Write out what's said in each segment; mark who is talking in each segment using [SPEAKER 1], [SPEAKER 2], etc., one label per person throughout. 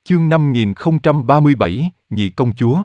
[SPEAKER 1] Chương 5037, Nhị công chúa.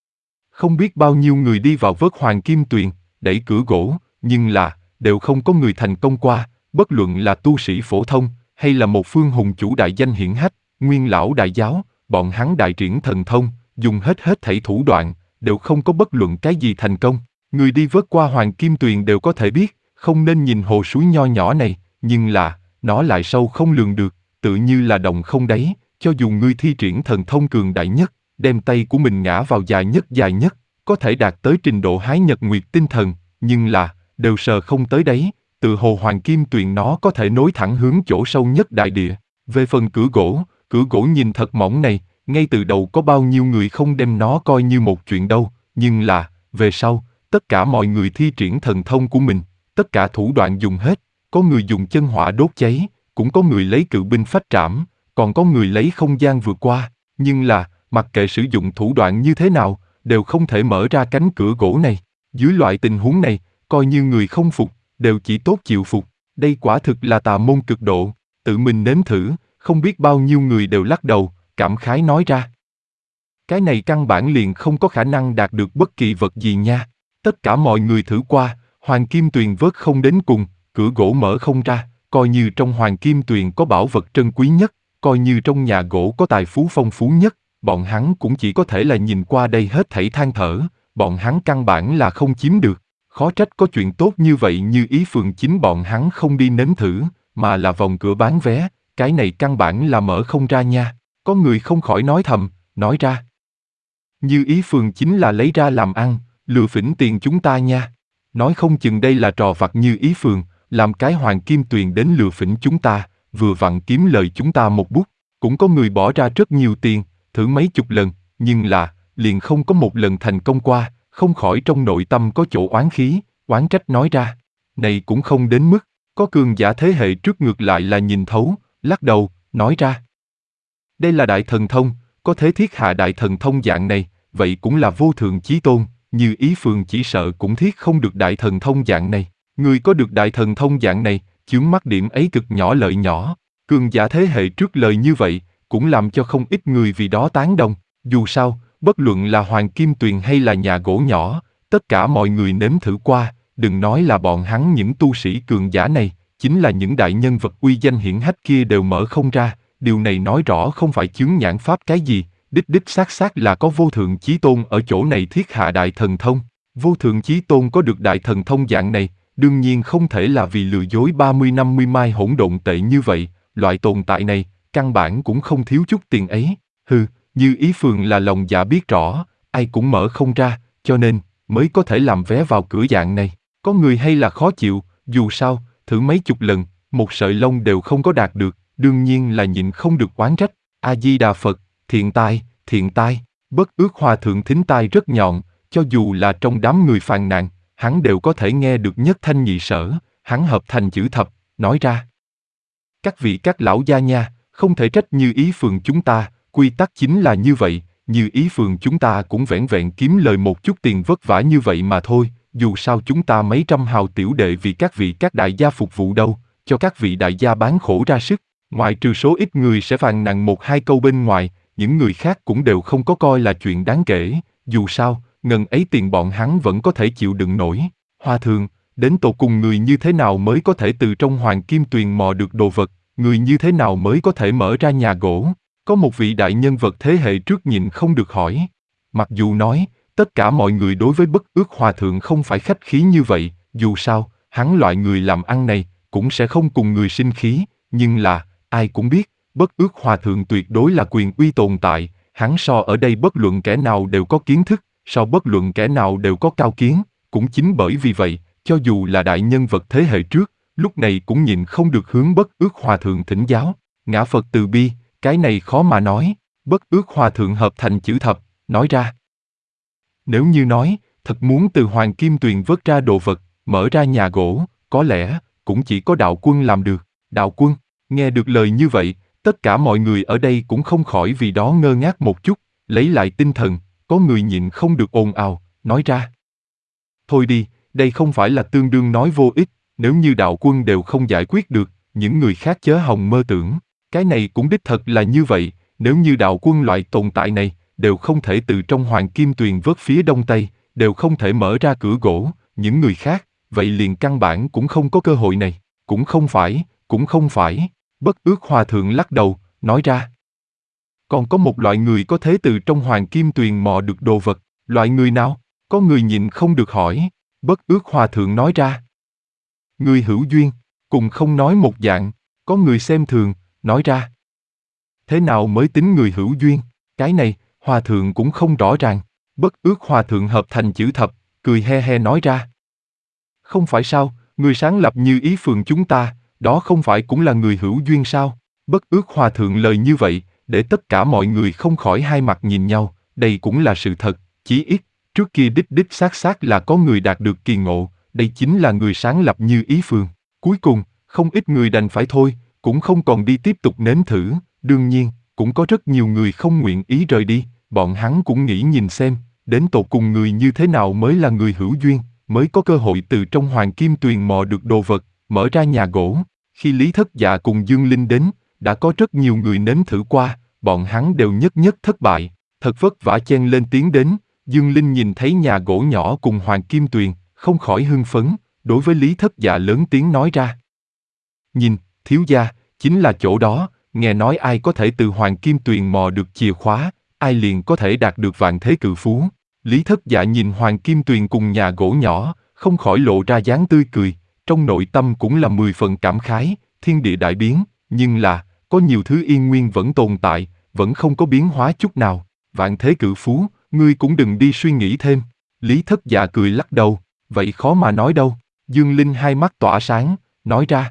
[SPEAKER 1] Không biết bao nhiêu người đi vào vớt hoàng kim tuyền, đẩy cửa gỗ, nhưng đều không có người thành công qua, bất luận là tu sĩ phổ thông, hay là một phương hùng chủ đại danh hiển hách, nguyên lão đại giáo, bọn hắn đại triển thần thông, dùng hết thảy thủ đoạn, đều không có bất luận cái gì thành công. Người đi vớt qua hoàng kim tuyền đều có thể biết, không nên nhìn hồ suối nho nhỏ này, nhưng nó lại sâu không lường được, tự như là đồng không đáy. Cho dù ngươi thi triển thần thông cường đại nhất, đem tay của mình ngã vào dài nhất, có thể đạt tới trình độ hái nhật nguyệt tinh thần, nhưng đều sờ không tới đấy, tự hồ hoàng kim tuyền nó có thể nối thẳng hướng chỗ sâu nhất đại địa. Về phần cửa gỗ nhìn thật mỏng này, ngay từ đầu có bao nhiêu người không đem nó coi như một chuyện đâu, nhưng về sau, tất cả mọi người thi triển thần thông của mình, tất cả thủ đoạn dùng hết, có người dùng chân hỏa đốt cháy, cũng có người lấy cự binh phách trảm, còn có người lấy không gian vượt qua, nhưng mặc kệ sử dụng thủ đoạn như thế nào, đều không thể mở ra cánh cửa gỗ này. Dưới loại tình huống này, coi như người không phục, đều chỉ tốt chịu phục. Đây quả thực là tà môn cực độ, tự mình nếm thử, không biết bao nhiêu người đều lắc đầu, cảm khái nói ra. Cái này căn bản liền không có khả năng đạt được bất kỳ vật gì nha. Tất cả mọi người thử qua, hoàng kim tuyền vớt không đến cùng, cửa gỗ mở không ra, coi như trong hoàng kim tuyền có bảo vật trân quý nhất, coi như trong nhà gỗ có tài phú phong phú nhất, bọn hắn cũng chỉ có thể là nhìn qua đây hết thảy than thở, bọn hắn căn bản là không chiếm được. Khó trách có chuyện tốt như vậy như ý phường chính bọn hắn không đi nếm thử, mà là vòng cửa bán vé, cái này căn bản là mở không ra nha. Có người không khỏi nói thầm, nói ra. Như ý phường chính là lấy ra làm ăn, lừa phỉnh tiền chúng ta nha. Nói không chừng đây là trò vặt như ý phường, làm cái hoàng kim tuyền đến lừa phỉnh chúng ta, vừa vặn kiếm lời chúng ta một bút. Cũng có người bỏ ra rất nhiều tiền, thử mấy chục lần, nhưng liền không có một lần thành công qua, không khỏi trong nội tâm có chỗ oán khí, oán trách nói ra. Này cũng không đến mức, có cường giả thế hệ trước ngược lại là nhìn thấu, lắc đầu, nói ra. Đây là đại thần thông, có thế thiết hạ đại thần thông dạng này, vậy cũng là vô thượng chí tôn, như ý phường chỉ sợ cũng thiết không được đại thần thông dạng này. Người có được đại thần thông dạng này, chướng mắt điểm ấy cực nhỏ lợi nhỏ. Cường giả thế hệ trước lời như vậy, cũng làm cho không ít người vì đó tán đồng. Dù sao, bất luận là hoàng kim tuyền hay là nhà gỗ nhỏ, tất cả mọi người nếm thử qua, đừng nói là bọn hắn những tu sĩ cường giả này, chính là những đại nhân vật uy danh hiển hách kia đều mở không ra. Điều này nói rõ không phải chướng nhãn pháp cái gì, đích xác là có vô thượng chí tôn ở chỗ này thiết hạ đại thần thông. Vô thượng chí tôn có được đại thần thông dạng này, đương nhiên không thể là vì lừa dối 30-50 mai hỗn độn tệ như vậy, loại tồn tại này, căn bản cũng không thiếu chút tiền ấy. Như ý phường là lòng dạ biết rõ, ai cũng mở không ra, cho nên, mới có thể làm vé vào cửa dạng này. Có người hay là khó chịu, dù sao, thử mấy chục lần, một sợi lông đều không có đạt được, đương nhiên là nhịn không được oán trách. A-di-đà Phật, thiện tai, Bất Ước Hòa Thượng thính tai rất nhọn, cho dù là trong đám người phàn nàn, hắn đều có thể nghe được nhất thanh nhị sở, hắn hợp thành chữ thập, nói ra. Các vị các lão gia nha, không thể trách như ý phường chúng ta, quy tắc chính là như vậy, như ý phường chúng ta cũng vẻn vẹn kiếm lời một chút tiền vất vả như vậy mà thôi, dù sao chúng ta mấy trăm hào tiểu đệ vì các vị các đại gia phục vụ đâu, cho các vị đại gia bán khổ ra sức, ngoại trừ số ít người sẽ phàn nàn một hai câu bên ngoài, những người khác cũng đều không có coi là chuyện đáng kể, dù sao, ngần ấy tiền bọn hắn vẫn có thể chịu đựng nổi. Hòa thượng, đến tột cùng người như thế nào mới có thể từ trong hoàng kim tuyền mò được đồ vật, người như thế nào mới có thể mở ra nhà gỗ? Có một vị đại nhân vật thế hệ trước nhịn không được hỏi. Mặc dù nói, tất cả mọi người đối với Bất Ước Hòa Thượng không phải khách khí như vậy, dù sao, hắn loại người làm ăn này, cũng sẽ không cùng người sinh khí, nhưng ai cũng biết, Bất Ước Hòa Thượng tuyệt đối là quyền uy tồn tại, hắn so ở đây bất luận kẻ nào đều có kiến thức, so bất luận kẻ nào đều có cao kiến, cũng chính bởi vì vậy, cho dù là đại nhân vật thế hệ trước, lúc này cũng nhịn không được hướng Bất Ước Hòa Thượng thỉnh giáo. Ngã Phật từ bi, cái này khó mà nói. Bất Ước Hòa Thượng hợp thành chữ thập, nói ra. Nếu như nói, thật muốn từ hoàng kim tuyền vớt ra đồ vật, mở ra nhà gỗ, có lẽ, cũng chỉ có đạo quân làm được. Đạo quân, nghe được lời như vậy, tất cả mọi người ở đây cũng không khỏi vì đó ngơ ngác một chút, lấy lại tinh thần, có người nhịn không được ồn ào, nói ra. Thôi đi, đây không phải là tương đương nói vô ích, nếu như đạo quân đều không giải quyết được, những người khác chớ hòng mơ tưởng. Cái này cũng đích thật là như vậy, nếu như đạo quân loại tồn tại này, đều không thể từ trong Hoàng Kim Tuyền vớt phía đông tây, đều không thể mở ra cửa gỗ, những người khác, vậy liền căn bản cũng không có cơ hội này, cũng không phải, Bất Ước Hòa Thượng lắc đầu, nói ra. Còn có một loại người có thể từ trong Hoàng Kim Tuyền mò được đồ vật, loại người nào? Có người nhịn không được hỏi, Bất Ước Hòa Thượng nói ra. Người hữu duyên, cùng không nói một dạng, có người xem thường, nói ra. Thế nào mới tính người hữu duyên? Cái này, Hòa Thượng cũng không rõ ràng. Bất Ước Hòa Thượng hợp thành chữ thập, cười he he nói ra. Không phải sao, người sáng lập Như Ý Phường chúng ta, đó không phải cũng là người hữu duyên sao? Bất Ước Hòa Thượng lời như vậy, để tất cả mọi người không khỏi hai mặt nhìn nhau, đây cũng là sự thật, chí ít, trước kia đích xác là có người đạt được kỳ ngộ, đây chính là người sáng lập Như Ý Phường. Cuối cùng, không ít người đành phải thôi, cũng không còn đi tiếp tục nếm thử, đương nhiên, cũng có rất nhiều người không nguyện ý rời đi, bọn hắn cũng nghĩ nhìn xem, đến tột cùng người như thế nào mới là người hữu duyên, mới có cơ hội từ trong Hoàng Kim Tuyền mò được đồ vật, mở ra nhà gỗ. Khi Lý Thất Dạ cùng Dương Linh đến, đã có rất nhiều người nếm thử qua, bọn hắn đều nhất thất bại, thật vất vả chen lên tiến đến, Dương Linh nhìn thấy nhà gỗ nhỏ cùng Hoàng Kim Tuyền, không khỏi hưng phấn, đối với Lý Thất Dạ lớn tiếng nói ra. Nhìn, thiếu gia, chính là chỗ đó, nghe nói ai có thể từ Hoàng Kim Tuyền mò được chìa khóa, ai liền có thể đạt được vạn thế cự phú. Lý Thất Dạ nhìn Hoàng Kim Tuyền cùng nhà gỗ nhỏ, không khỏi lộ ra dáng tươi cười, trong nội tâm cũng là 10 phần cảm khái, thiên địa đại biến, nhưng là, có nhiều thứ yên nguyên vẫn tồn tại, vẫn không có biến hóa chút nào, vạn thế cự phú, ngươi cũng đừng đi suy nghĩ thêm. Lý Thất Dạ cười lắc đầu, vậy khó mà nói đâu. Dương Linh hai mắt tỏa sáng, nói ra.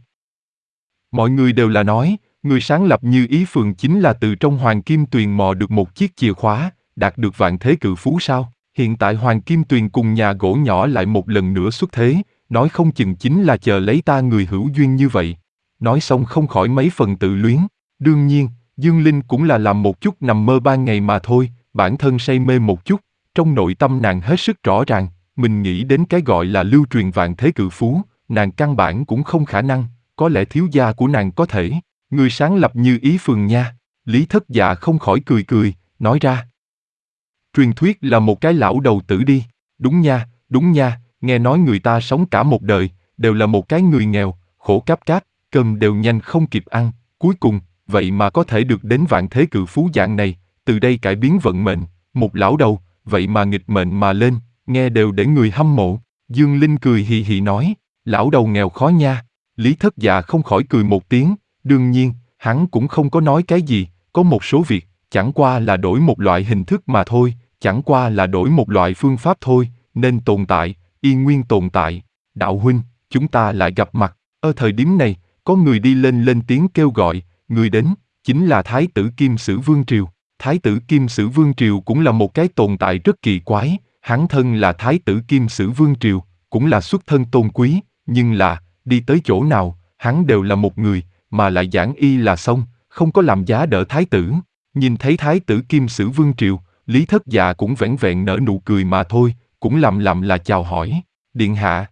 [SPEAKER 1] Mọi người đều là nói, người sáng lập Như Ý Phường chính là từ trong Hoàng Kim Tuyền mò được một chiếc chìa khóa, đạt được vạn thế cự phú sao? Hiện tại Hoàng Kim Tuyền cùng nhà gỗ nhỏ lại một lần nữa xuất thế, nói không chừng chính là chờ lấy ta người hữu duyên như vậy. Nói xong không khỏi mấy phần tự luyến. Đương nhiên, Dương Linh cũng là làm một chút nằm mơ ban ngày mà thôi, bản thân say mê một chút, trong nội tâm nàng hết sức rõ ràng, mình nghĩ đến cái gọi là lưu truyền vạn thế cự phú, nàng căn bản cũng không khả năng, có lẽ thiếu gia của nàng có thể, người sáng lập Như Ý Phường nha. Lý Thất Dạ không khỏi cười, nói ra. Truyền thuyết là một cái lão đầu tử đi, đúng nha, nghe nói người ta sống cả một đời, đều là một cái người nghèo, khổ cáp, cơm đều nhanh không kịp ăn, cuối cùng, vậy mà có thể được đến vạn thế cự phú dạng này, từ đây cải biến vận mệnh, một lão đầu, vậy mà nghịch mệnh mà lên, nghe đều để người hâm mộ. Dương Linh cười hì hì nói, lão đầu nghèo khó nha. Lý Thất Dạ không khỏi cười một tiếng, đương nhiên, hắn cũng không có nói cái gì, có một số việc, chẳng qua là đổi một loại hình thức mà thôi, chẳng qua là đổi một loại phương pháp thôi, nên tồn tại, yên nguyên tồn tại. Đạo huynh, chúng ta lại gặp mặt. Ở thời điểm này, có người đi lên tiếng kêu gọi, người đến, chính là Thái tử Kim Sử Vương Triều. Thái tử Kim Sử Vương Triều cũng là một cái tồn tại rất kỳ quái, hắn thân là Thái tử Kim Sử Vương Triều, cũng là xuất thân tôn quý, nhưng là, đi tới chỗ nào, hắn đều là một người, mà lại giảng y là xong, không có làm giá đỡ Thái tử. Nhìn thấy Thái tử Kim Sử Vương Triều, Lý Thất Dạ cũng vẻn vẹn nở nụ cười mà thôi, cũng làm là chào hỏi, điện hạ.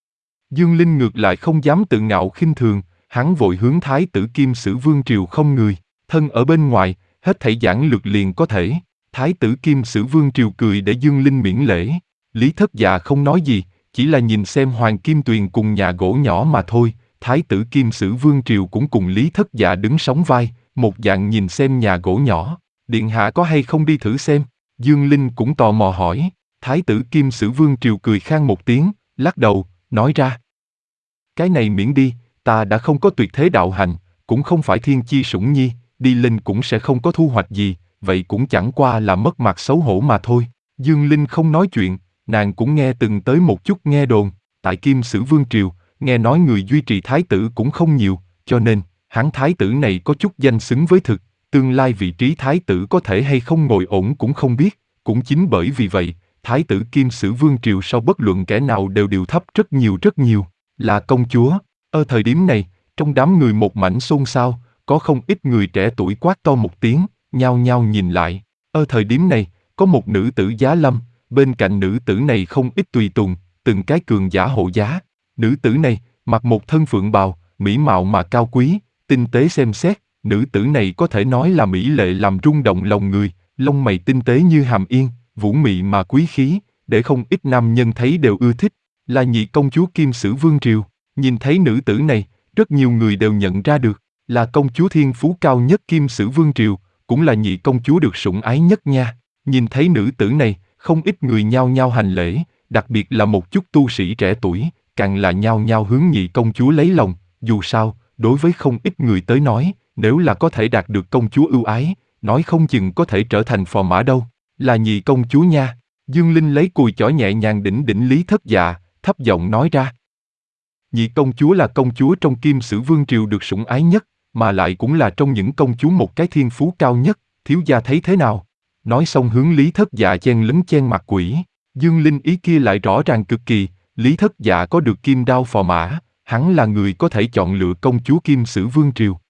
[SPEAKER 1] Dương Linh ngược lại không dám tự ngạo khinh thường, hắn vội hướng Thái tử Kim Sử Vương Triều không người, thân ở bên ngoài, hết thảy giản lược liền có thể. Thái tử Kim Sử Vương Triều cười để Dương Linh miễn lễ. Lý Thất Dạ không nói gì, chỉ là nhìn xem Hoàng Kim Tuyền cùng nhà gỗ nhỏ mà thôi. Thái tử Kim Sử Vương Triều cũng cùng Lý Thất Dạ đứng sóng vai, một dạng nhìn xem nhà gỗ nhỏ. Điện hạ có hay không đi thử xem? Dương Linh cũng tò mò hỏi. Thái tử Kim Sử Vương Triều cười khan một tiếng, lắc đầu, nói ra. Cái này miễn đi, ta đã không có tuyệt thế đạo hành, cũng không phải thiên chi sủng nhi, đi lên cũng sẽ không có thu hoạch gì, vậy cũng chẳng qua là mất mặt xấu hổ mà thôi. Dương Linh không nói chuyện, nàng cũng nghe từng tới một chút nghe đồn, tại Kim Sử Vương Triều, nghe nói người duy trì thái tử cũng không nhiều, cho nên, hắn thái tử này có chút danh xứng với thực, tương lai vị trí thái tử có thể hay không ngồi ổn cũng không biết, cũng chính bởi vì vậy, thái tử Kim Sử Vương Triều sau bất luận kẻ nào đều điều thấp rất nhiều, là công chúa. Ở thời điểm này, trong đám người một mảnh xôn xao, có không ít người trẻ tuổi quát to một tiếng, nhao nhao nhìn lại. Ở thời điểm này, có một nữ tử giá lâm, bên cạnh nữ tử này không ít tùy tùng, từng cái cường giả hộ giá. Nữ tử này, mặc một thân phượng bào, mỹ mạo mà cao quý, tinh tế xem xét, Nữ tử này có thể nói là mỹ lệ làm rung động lòng người, lông mày tinh tế như hàm yên, vũ mị mà quý khí, để không ít nam nhân thấy đều ưa thích, là nhị công chúa Kim Sử Vương Triều. Nhìn thấy nữ tử này, rất nhiều người đều nhận ra được, là công chúa thiên phú cao nhất Kim Sử Vương Triều, cũng là nhị công chúa được sủng ái nhất nha. Nhìn thấy nữ tử này, không ít người nhao nhao hành lễ, đặc biệt là một chút tu sĩ trẻ tuổi, càng là nhao nhao hướng nhị công chúa lấy lòng. Dù sao, đối với không ít người tới nói, nếu là có thể đạt được công chúa ưu ái, nói không chừng có thể trở thành phò mã đâu. Là nhị công chúa nha. Dương Linh lấy cùi chỏ nhẹ nhàng đỉnh đỉnh Lý Thất Dạ, thấp giọng nói ra. Nhị công chúa là công chúa trong Kim Sử Vương Triều được sủng ái nhất, mà lại cũng là trong những công chúa một cái thiên phú cao nhất, thiếu gia thấy thế nào? Nói xong hướng Lý Thất Dạ chen lấn chen mặt quỷ. Dương Linh ý kia lại rõ ràng cực kỳ, Lý Thất Dạ có được kim đao phò mã, hắn là người có thể chọn lựa công chúa Kim Sử Vương Triều.